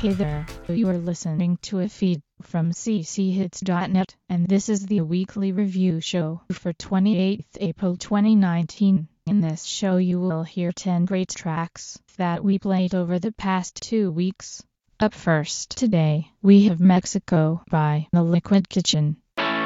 Hey there, you are listening to a feed from cchits.net, and this is the weekly review show for 28th April 2019. In this show you will hear 10 great tracks that we played over the past 2 weeks. Up first today, we have Mexico by The Liquid Kitchen.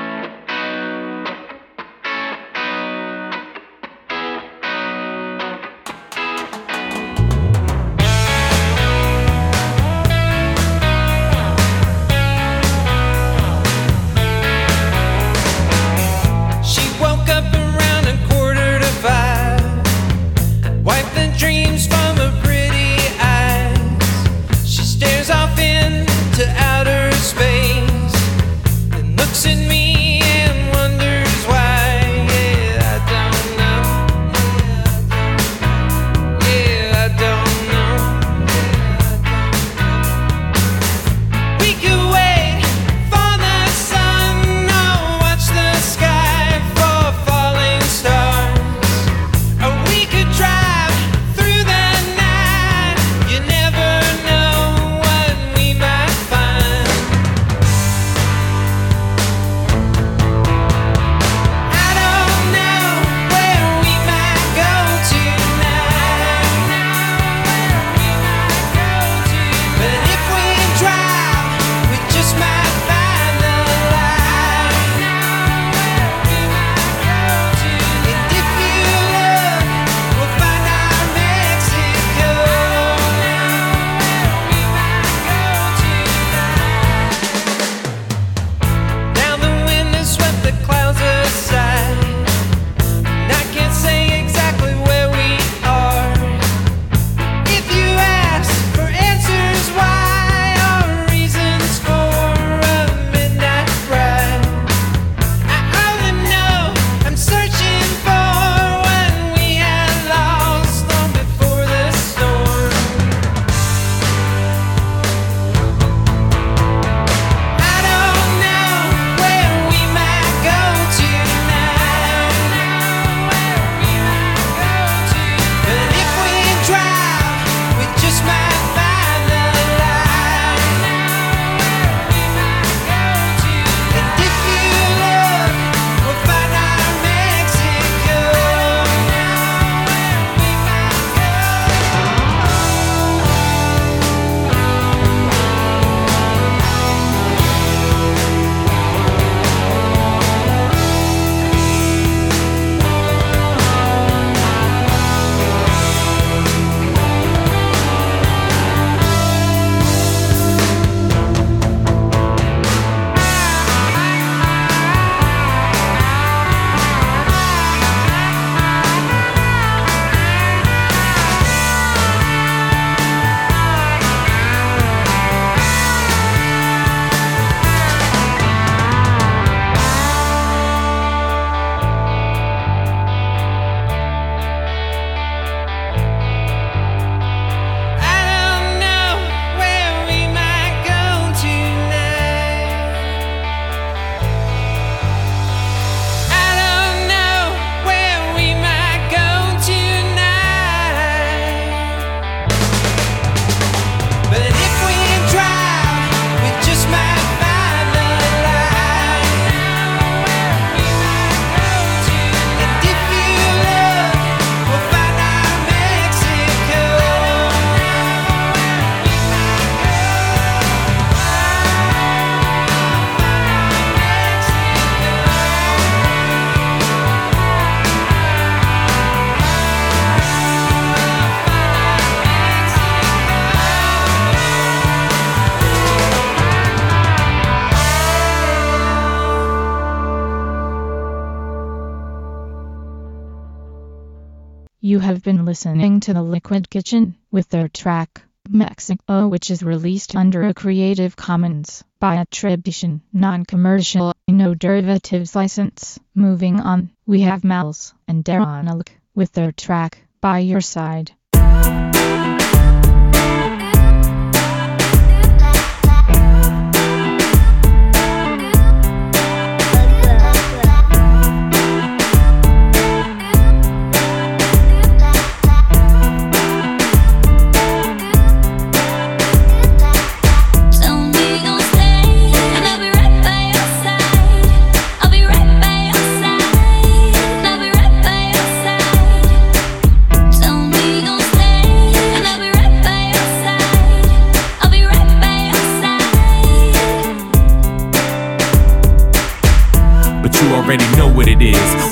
You have been listening to The Liquid Kitchen with their track, Mexico, which is released under a Creative Commons by attribution, non-commercial, no derivatives license. Moving on, we have Mals and Darren with their track, By Your Side.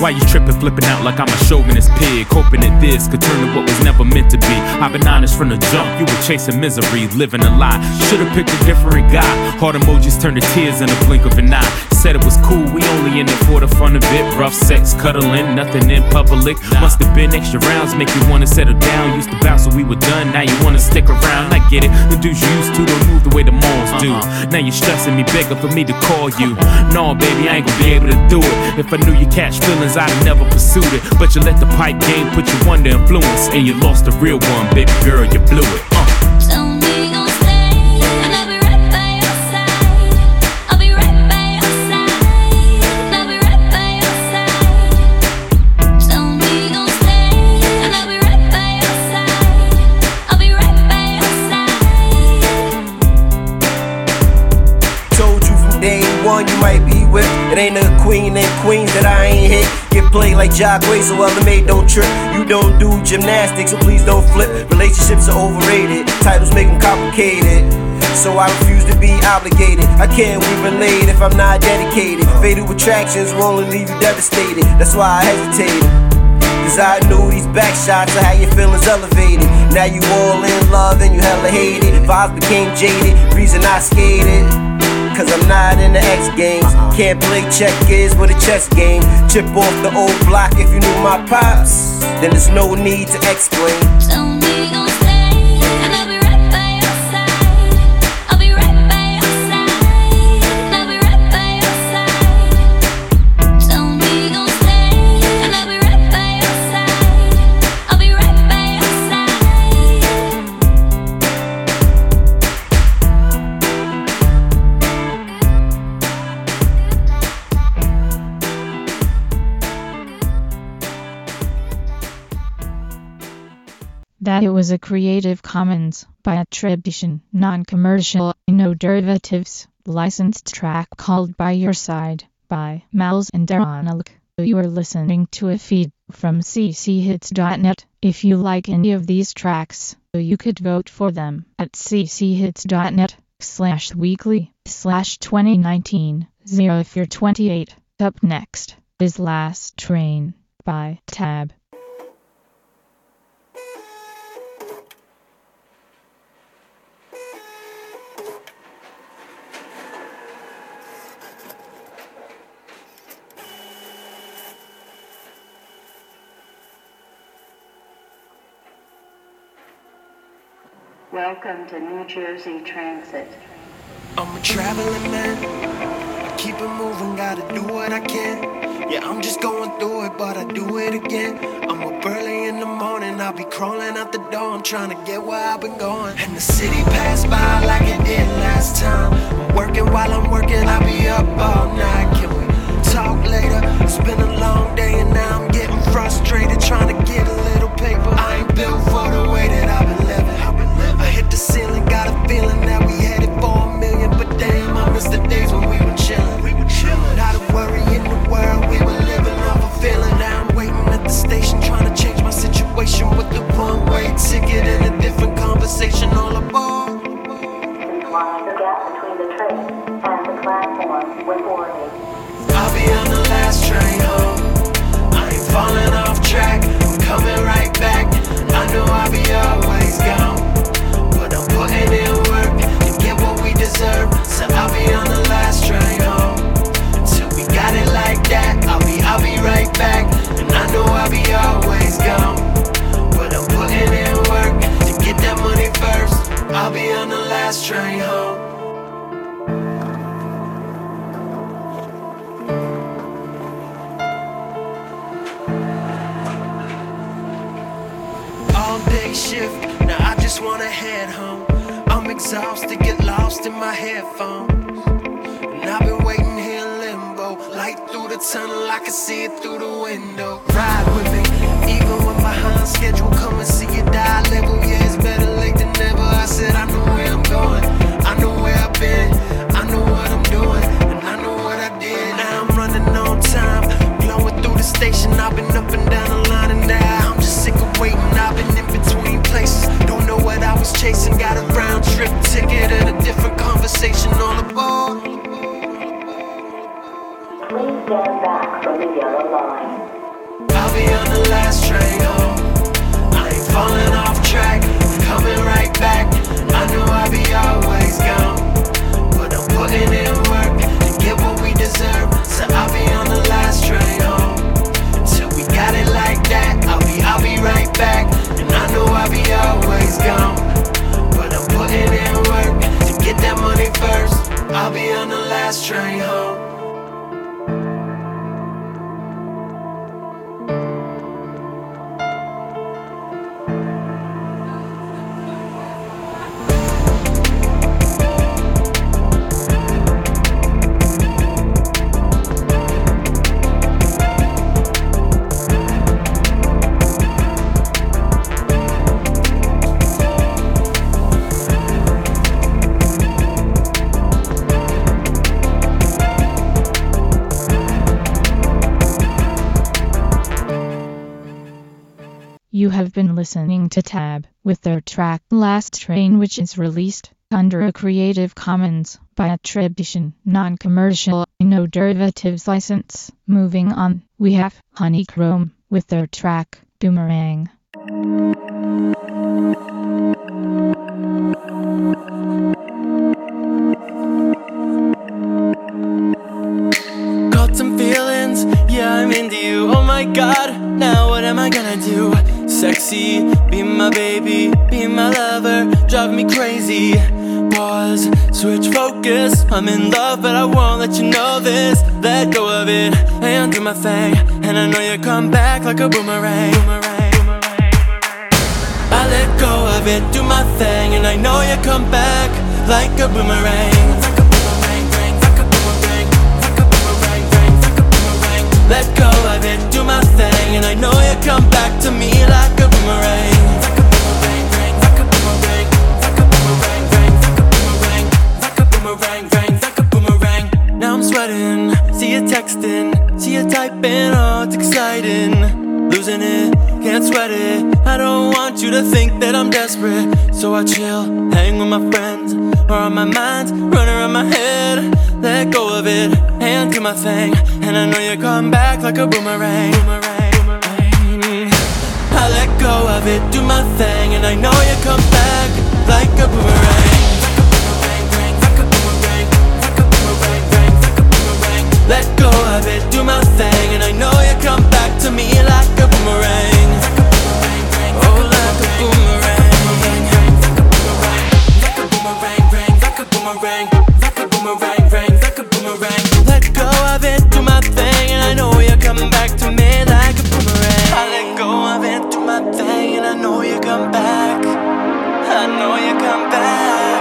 Why you tripping, flipping out like I'm a chauvinist pig, hoping that this could turn to what was never meant to be? I've been honest from the jump, you were chasing misery, living a lie. Should've picked a different guy. Heart emojis turned to tears in a blink of an eye. Said it was cool, we only in it for the fun of it. Rough sex, cuddling, nothing in public. Must have been extra rounds, make you wanna settle down. Used to bounce when we were done, now you wanna stick around. I get it, the dudes you used to don't move the way the malls do. Now you're stressing me, begging for me to call you. No, baby, I ain't gonna be able to do it. If I knew you catch feelings, I'd have never pursued it. But you let the pipe game put you under influence, and you lost the real one, baby girl, you blew it. You might be with. It ain't a queen named Queens that I ain't hit. Get played like Jacquay, so other mate don't trip. You don't do gymnastics, so please don't flip. Relationships are overrated, titles make them complicated. So I refuse to be obligated. I can't we relate if I'm not dedicated. Fatal attractions will only leave you devastated. That's why I hesitated, cause I knew these back shots will have your feelings elevated. Now you all in love and you hella hate it. Vibes became jaded, reason I skated, cause I'm not in the X Games. Can't play checkers with a chess game. Chip off the old block if you knew my pops, then there's no need to explain. Don't be gon' stay, and I'll be right by your side. I'll be right by your side. I'll be right by your side. Don't be gon' stay, and I'll be right by your side. I'll be right by your That it was a Creative Commons by attribution, non-commercial, no derivatives, licensed track called By Your Side by Malz and Daronalik. You are listening to a feed from cchits.net. If you like any of these tracks, you could vote for them at cchits.net/weekly/2019 0428. Up next is Last Train by Tab. Welcome to New Jersey Transit. I'm a traveling man, I keep it moving, gotta do what I can. Yeah, I'm just going through it, but I do it again. I'm up early in the morning, I'll be crawling out the door. I'm trying to get where I've been going. And the city passed by like it did last time. I'm working while I'm working, I'll be up all night. Can we talk later? It's been a long day and now I'm getting frustrated, trying to get a little paper. I ain't built for the way that I've been living. I hit the ceiling, got a feeling that we headed for $1 million. But damn, I miss the days when we were chillin'. Not a worry in the world, we were living off a feeling. Now I'm waiting at the station, trying to change my situation with the one-way ticket and a different conversation all aboard. Please mind the gap between the train and the platform when boarding. I'll be on the last train home. I ain't falling off track, I'm coming right back. I know I'll be always gone, but I'm putting in work to get what we deserve. So I'll be on the last train home. Till we got it like that, I'll be right back. And I know I'll be always gone, but I'm putting in work to get that money first. I'll be on the last train home. All-day shift, now I just wanna head home. I'm exhausted, get lost in my headphones. And I've been waiting here in limbo. Light through the tunnel, I can see it through the window. Ride with me, even when behind schedule. Come and see you die level. Yeah, it's better late than never. I said I know where I'm going, I know where I've been, I know what I'm doing, and I know what I did. Now I'm running on time, blowing through the station. I've been up and down the line and now I'm just sick of waiting. I've been in between places, don't know what I was chasing. Got a round trip ticket and a different conversation all aboard. Please stand back from the yellow line. last train home. I ain't falling off track, coming right back. I know I'll be always gone, but I'm putting in work to get what we deserve. So I'll be on the last train home. Till we got it like that, I'll be right back. And I know I'll be always gone, but I'm putting in work to get that money first. I'll be on the last train home. You have been listening to Tab with their track Last Train, which is released under a Creative Commons by attribution, non-commercial, no derivatives license. Moving on, we have Honeychrome with their track Boomerang. Caught some feelings, yeah, I'm into you. Oh my god, now what am I gonna do? Sexy, be my baby, be my lover, drive me crazy. Pause, switch focus, I'm in love but I won't let you know this. Let go of it, and do my thing, and I know you come back like a boomerang. I let go of it, do my thing, and I know you come back like a boomerang. Let go of it, do my thing, and I know you come back to me like a boomerang. Now I'm sweating, see you texting, see you typing, oh it's exciting. Losing it, can't sweat it, I don't want you to think that I'm desperate. So I chill, hang with my friends, or on my mind, run around my head. Let go of it, and do my thing, and I know you come back like a boomerang. I let go of it, do my thing, and I know you come back like a boomerang. Let go of it, do my thing, and I know you come back to me like a boomerang. Oh, like a boomerang. Like a boomerang, like a boomerang, like a boomerang, like a boomerang. Let go of it, do my thing, and I know you come back to me like a boomerang. I let go of it, do my thing, and I know you come back. I know you come back.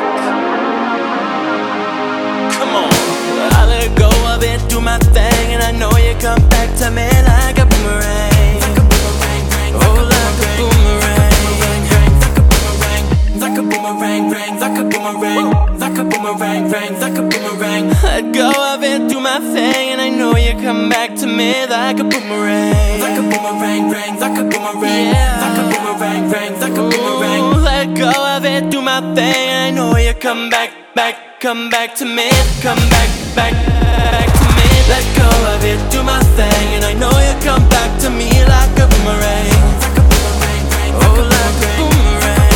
Come on. I let go of it, do my thing, and I know you come back to me like a boomerang. Oh, like a boomerang. Like a boomerang, like a boomerang, like a boomerang, like a boomerang. Let go of it, do my thing, and I know you come back to me like a boomerang. Like a boomerang, like a boomerang, like a boomerang, like a boomerang. Let go of it, do my thing, and I know you come back to me, come back to me. Let go of it, do my thing, and I know you come back to me like a boomerang. Oh, like a boomerang.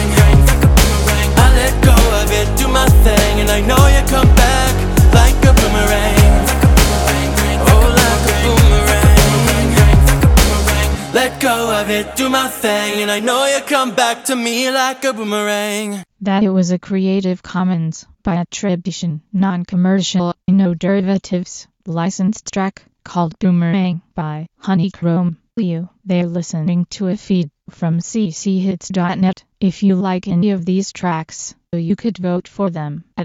I let go of it, do my thing, and I know you come back like a boomerang. Oh, like a boomerang. Let go of it, do my thing, and I know you come back to me like a boomerang. That it was a Creative Commons by attribution, non-commercial, no derivatives, licensed track called Boomerang by Honeychrome. They're listening to a feed from cchits.net. If you like any of these tracks, you could vote for them at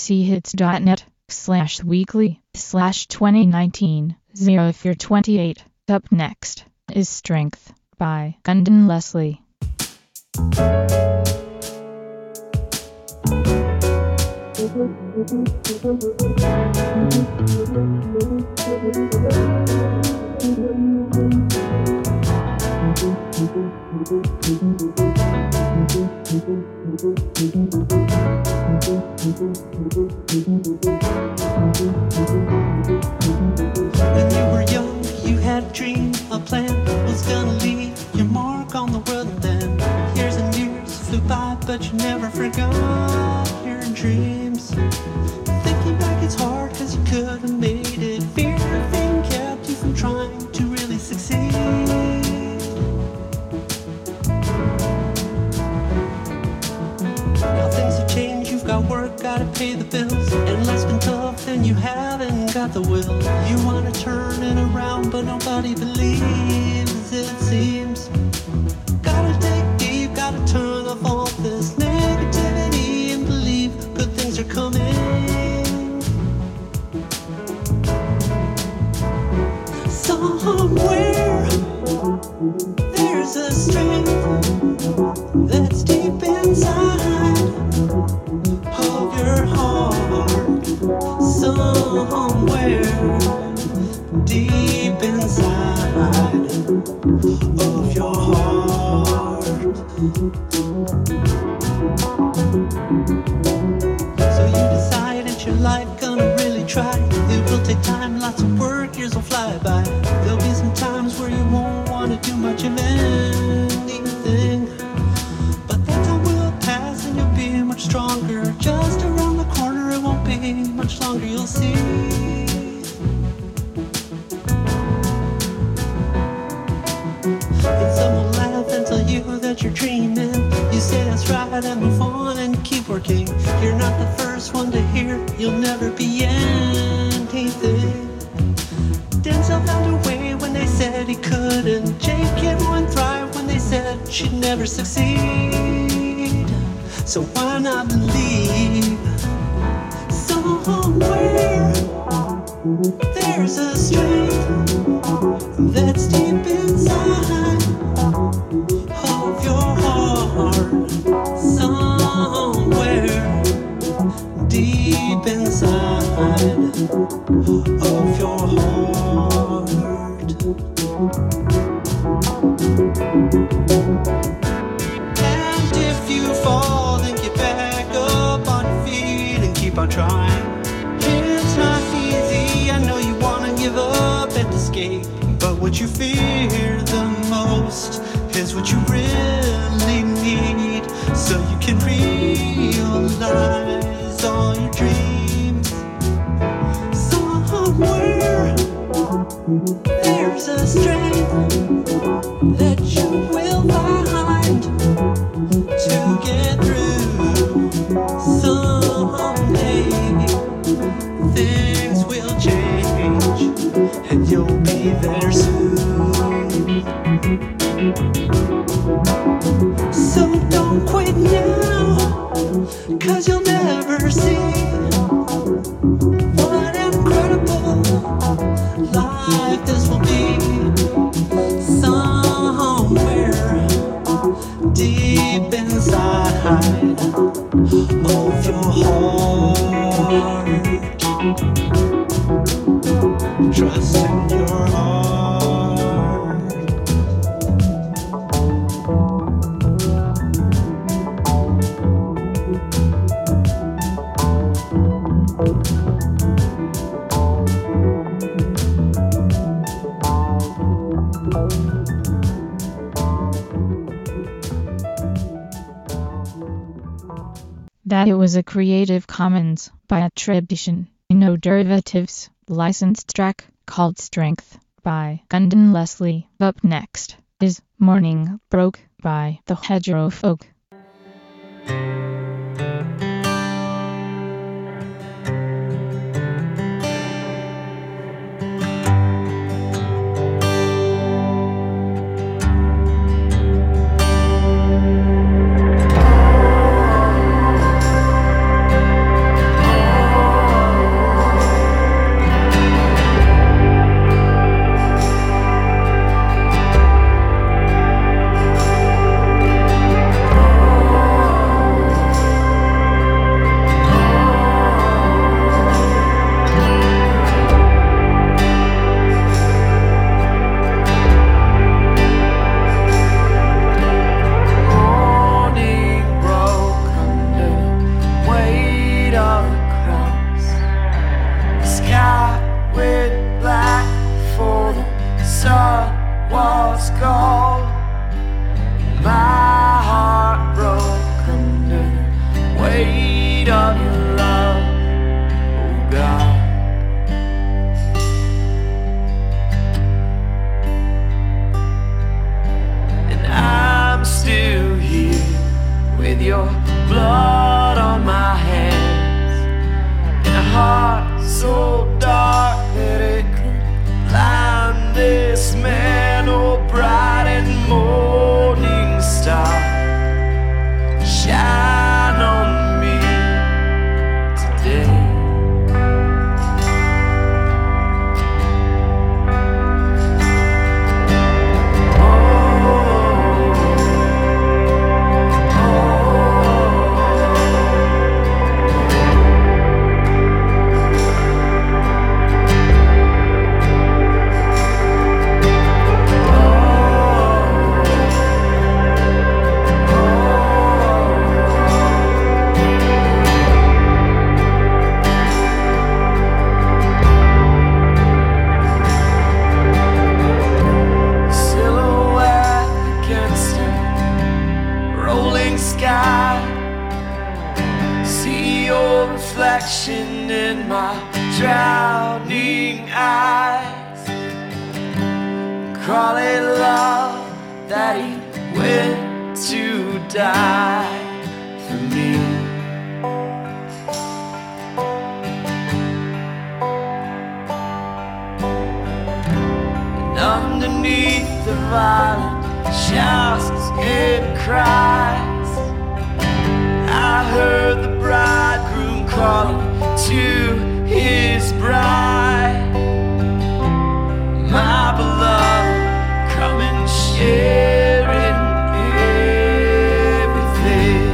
cchits.net/weekly/2019-0428. Up next is Strength by Gundan Leslie. When you were young, you had a dream, a plan was gonna lead but you never forgot your dreams. Thinking back, it's hard cause you could have made it. Fear of being kept you from trying to really succeed. Now things have changed, you've got work, gotta pay the bills, and life's been tough and you haven't got the will. You wanna turn it around but nobody believes it seems. Gotta dig deep, gotta turn off all this negativity and believe good things are coming. Somewhere there's a strength that's deep inside of your heart. Somewhere deep inside of your heart. So you decided your life gonna really try. It will take time, lots of work, years will fly by. There'll be some times where you won't want to do much of anything, but that time will pass and you'll be much stronger. Just around the corner, it won't be much longer, you'll see. And some will laugh and tell you that you're dreaming. You say that's right and move on and keep working. You're not the first one to hear you'll never be anything. Denzel found a way when they said he couldn't. J.K. Rowling thrived when they said she'd never succeed. So why not believe? Somewhere there's a strength that's deep inside of your heart. Somewhere deep inside of your heart. And if you fall, then get back up on your feet and keep on trying. It's not easy, I know you wanna give up and escape, but what you fear the most is what you really need, so you can realize all your dreams. Somewhere there's a strength that you will find to get through. Someday things will change and you'll be there soon. So don't quit now, cause you'll never see what incredible life this will be. Somewhere deep inside of your heart. Trust in your heart. That it was a Creative Commons by attribution, no derivatives, licensed track called Strength by Gundon Leslie. Up next is Morning Broke by the Hedgerow Folk. was gone, my heart broke under reflection in my drowning eyes. Call it love that he went to die for me. And underneath the violent shouts and cries, I heard the bridegroom calling to his bride. My beloved, come and share in everything.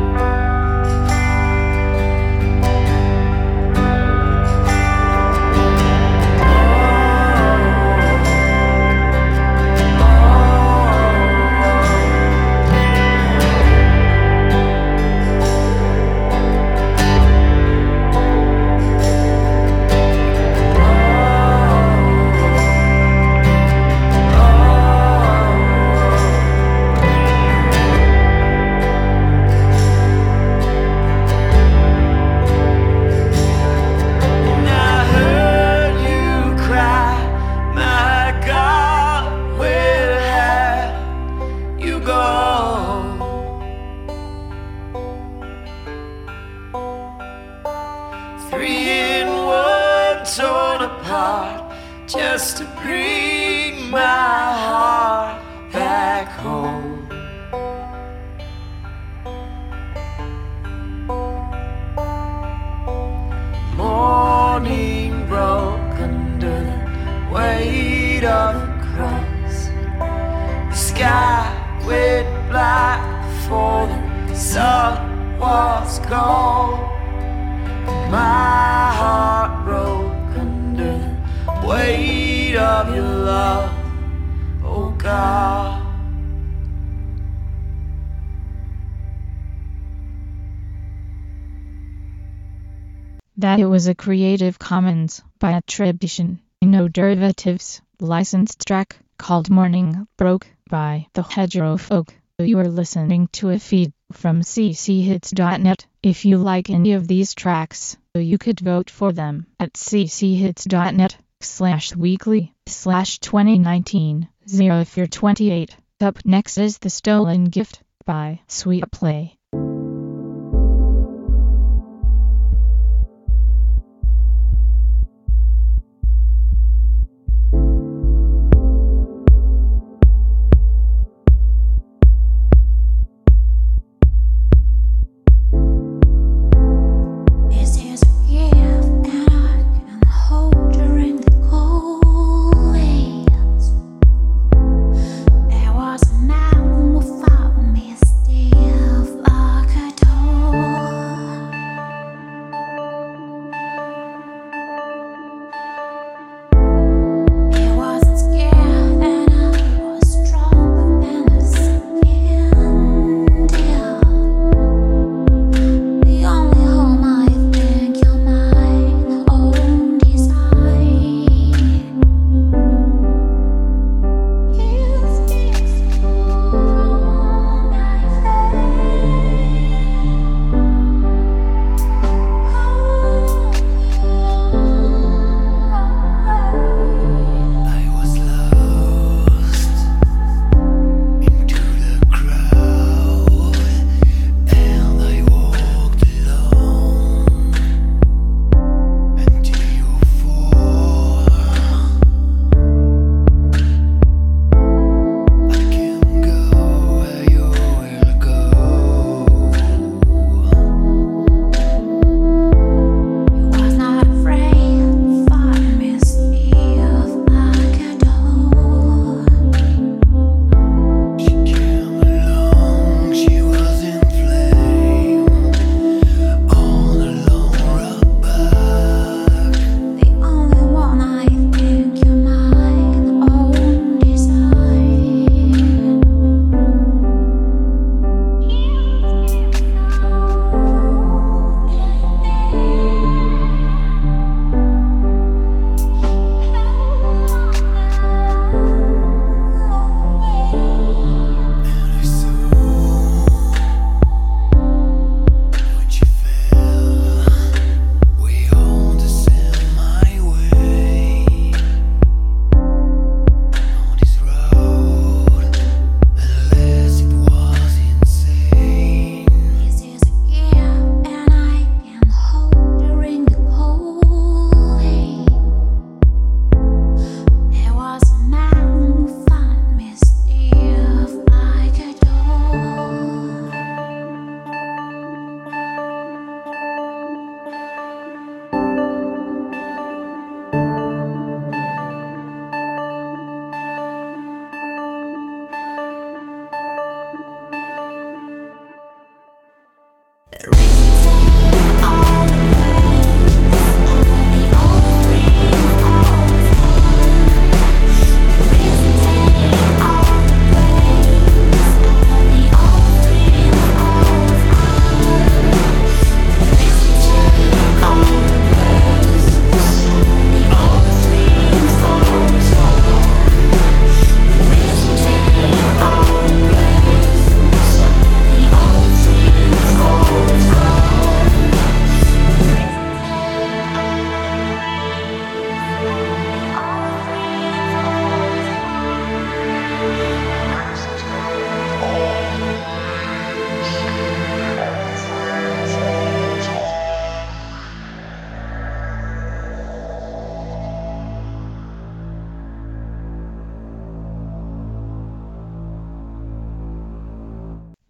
Just to bring my heart back home. Morning broke under the weight of the cross. The sky went black before the sun was gone. My heart broke under the weight of your love, oh God. That it was a Creative Commons by attribution, no derivatives, licensed track called Morning Broke by The Hedgerow Folk. You are listening to a feed from cchits.net. If you like any of these tracks, you could vote for them at cchits.net/weekly/2019 if you're 28. Up next is The Stolen Gift by Sweet Play. There was a man who found me still.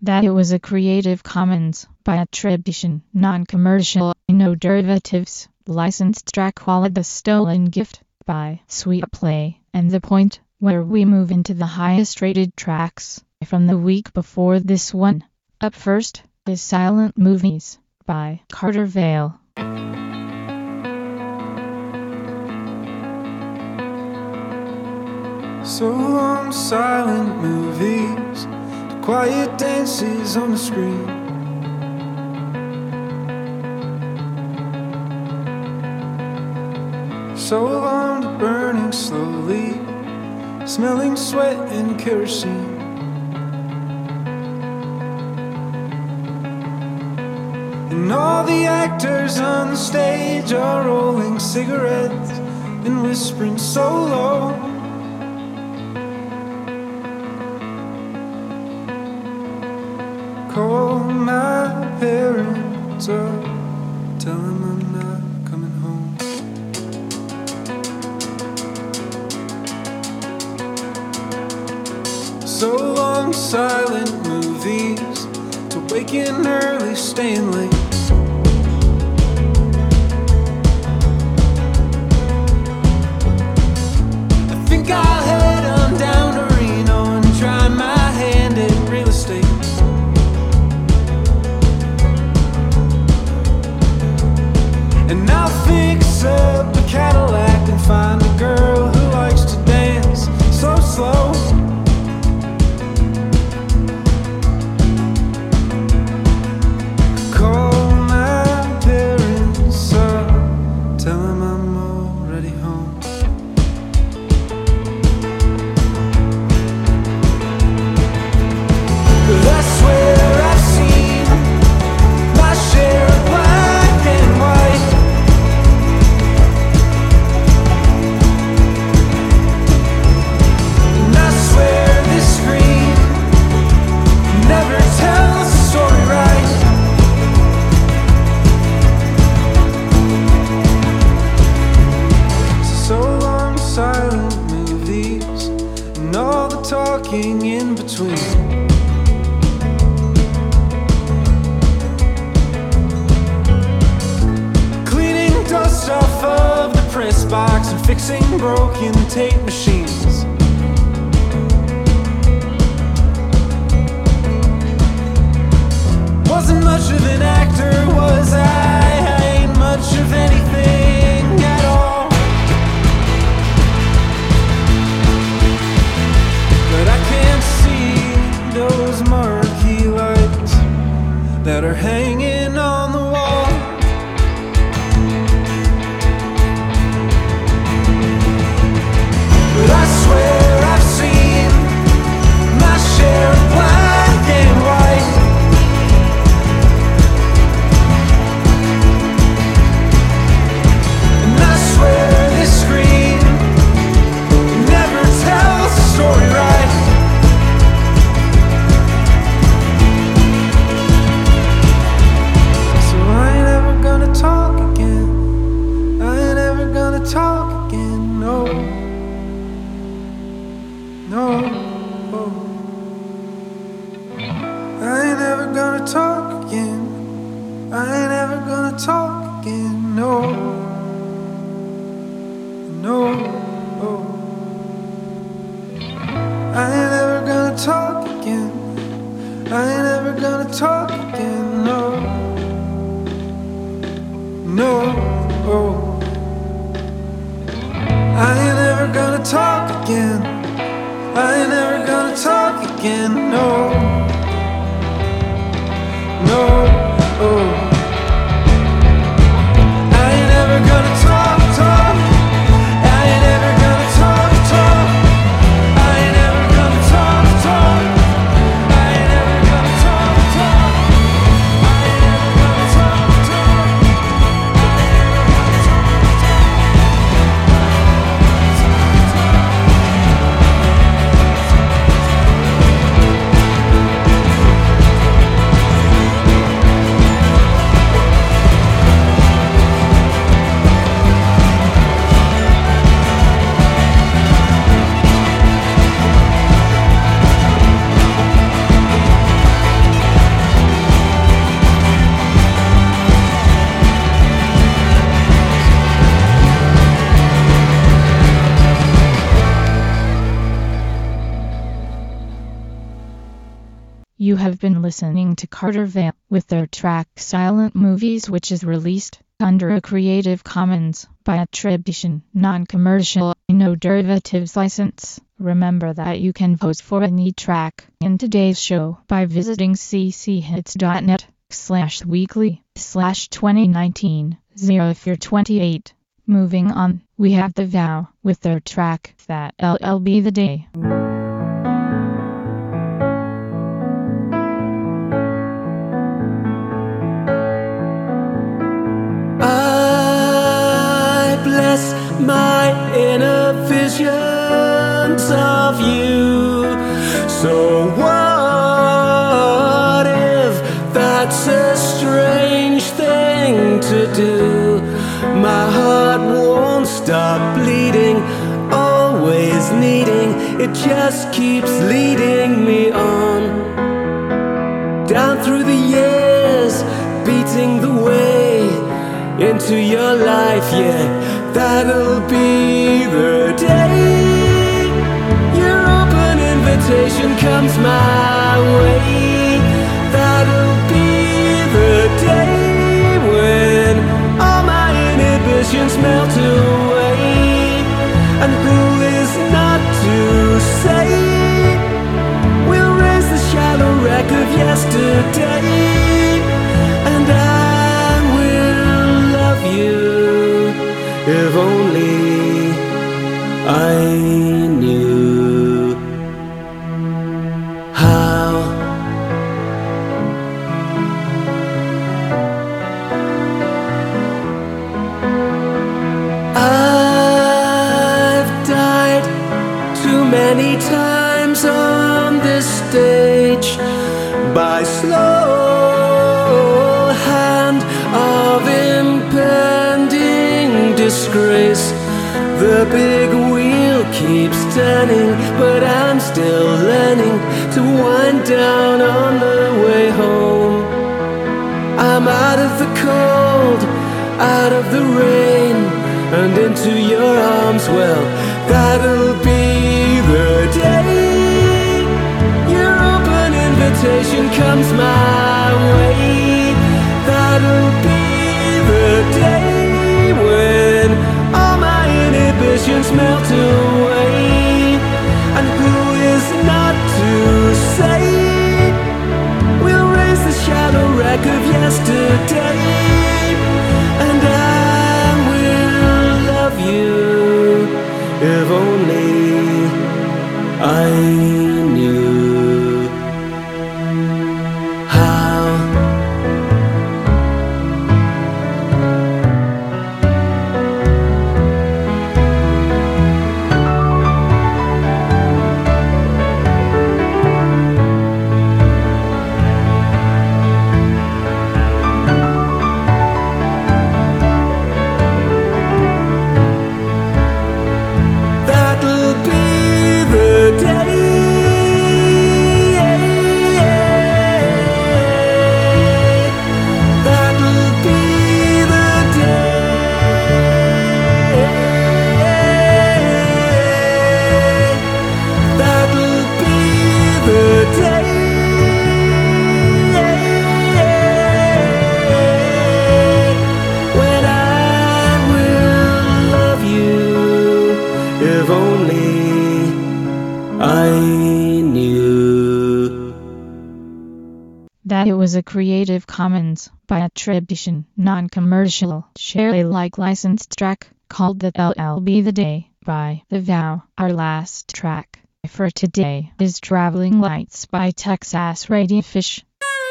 that it was a Creative Commons by attribution, non-commercial, no derivatives, licensed track called The Stolen Gift by Sweet Play, and the point where we move into the highest rated tracks from the week before this one. Up first is Silent Movies by Carter Vale. So long, silent movies, the quiet dances on the screen. So long to burning slowly, smelling sweat and kerosene. And all the actors on the stage are rolling cigarettes and whispering so low. Call my parents up, tell them I'm not coming home. So long, silent movies, to waking early, staying late. I think I'll head on down to Reno and try my hand at real estate. And I'll fix up a Cadillac and find a girl who likes to dance so slow. Call my parents up, tell them I'm already home. 'Cause I swear I've seen my share of black and white. And I swear this screen never tells the story right. So long, silent movies, and all the talking in between. Cleaning dust off of the press box and fixing broken tape machines. Wasn't much of an actor, was I? I ain't much of anything at all. But I can't see those marquee lights that are hanging on the wall. But I swear I've seen my share of black and white. And I swear this screen never tells the story right. So I ain't ever gonna talk again. I ain't ever gonna talk again, no. No. I ain't ever gonna talk again. I ain't ever gonna talk again, no. No. I ain't ever gonna talk again. I ain't ever gonna talk again, no. No. I ain't ever gonna talk again. I ain't never gonna talk again, no. No. I ain't never gonna talk. I ain't never gonna talk. I ain't never gonna talk. I ain't never gonna talk. I ain't never gonna talk. You have been listening to Carter Vale with their track Silent Movies, which is released under a Creative Commons by attribution, non-commercial, no derivatives license. Remember that you can vote for any track in today's show by visiting cchits.net/weekly/2019 if you're 28. Moving on, we have The Vow with their track That LL Be The Day. I bless my inner visions of you. So what if that's a strange thing to do? My heart won't stop bleeding, always needing, it just keeps leading me on. Down through the years, beating the way into your life, yeah, that'll be the day your open invitation comes my way. That'll be the day when all my inhibitions melt away. And who is not to say we'll raise the shallow wreck of yesterday, and I you, if only I knew how. I've died too many times on this stage by slow hand of impending disgrace. The big wheel keeps turning, but I'm still learning to wind down on the way home. I'm out of the cold, out of the rain, and into your arms. Well, that'll be the day your open invitation comes my way. That'll be the day when all my inhibitions melt away. And who is not to say we'll raise the shallow wreck of yesterday, and I will love you if only I knew how. If only I knew. That it was a Creative Commons by attribution, non-commercial, share Alike licensed track called That LL Be The Day by The Vow. Our last track for today is Traveling Lights by Texas Radiofish.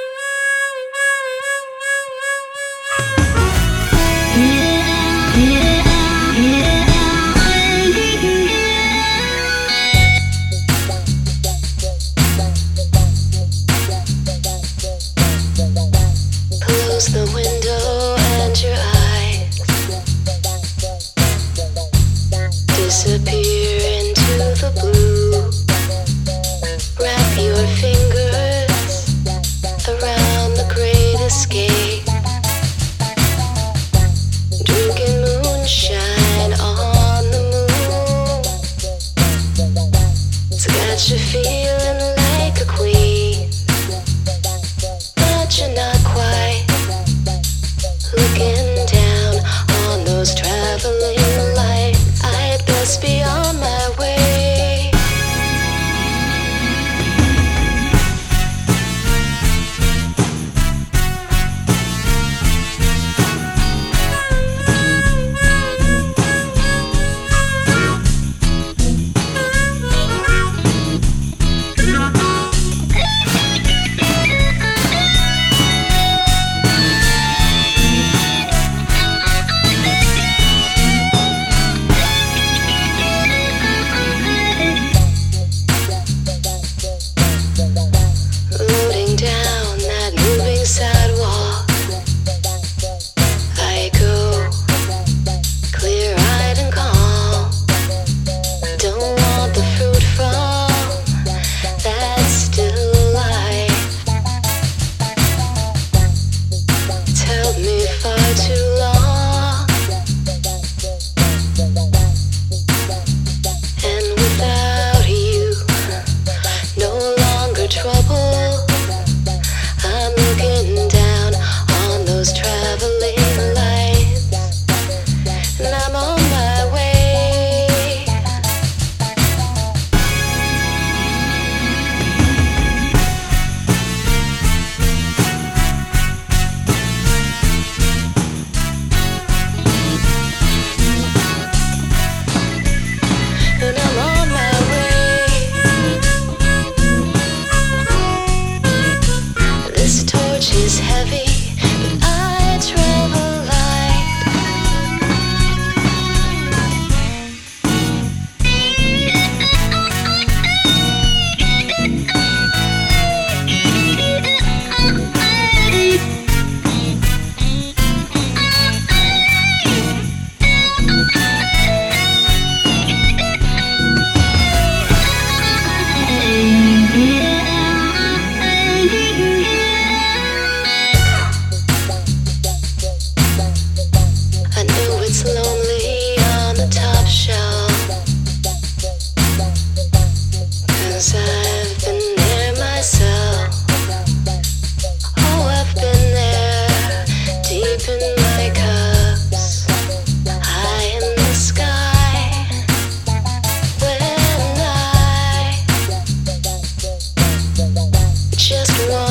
Close the window and your eyes disappear into the blue. Wrap your fingers around the great escape. Drinking moonshine on the moon. It's got you feeling like a queen.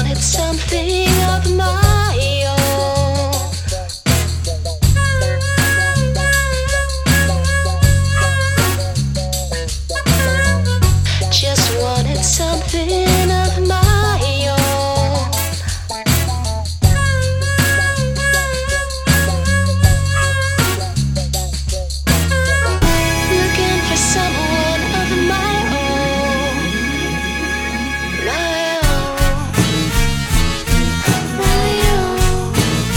wanted something of my own. Just wanted something of my own. Looking for someone of my own. My own. My own.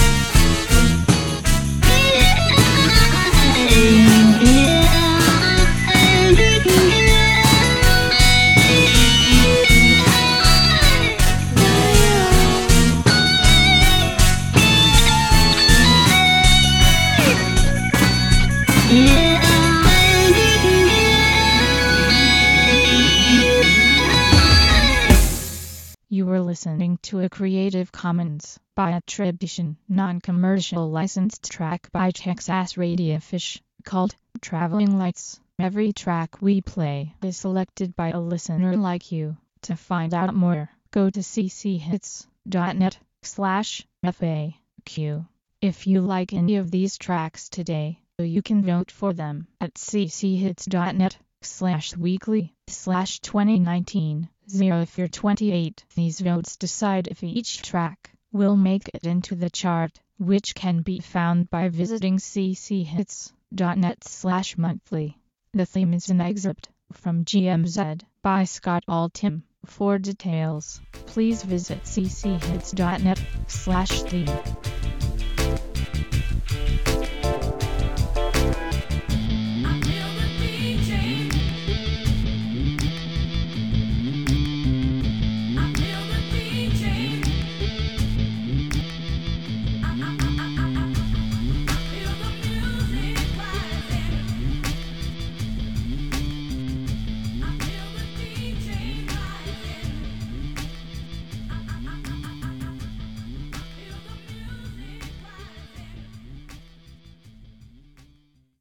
You were listening to a Creative Commons by attribution, non-commercial licensed track by Texas Radiofish, called Traveling Lights. Every track we play is selected by a listener like you. To find out more, go to cchits.net/FAQ. If you like any of these tracks today, you can vote for them at cchits.net/weekly/2019. If you're 28, these votes decide if each track will make it into the chart, which can be found by visiting cchits.net/monthly. The theme is an excerpt from GMZ by Scott Altham. For details, please visit cchits.net/theme.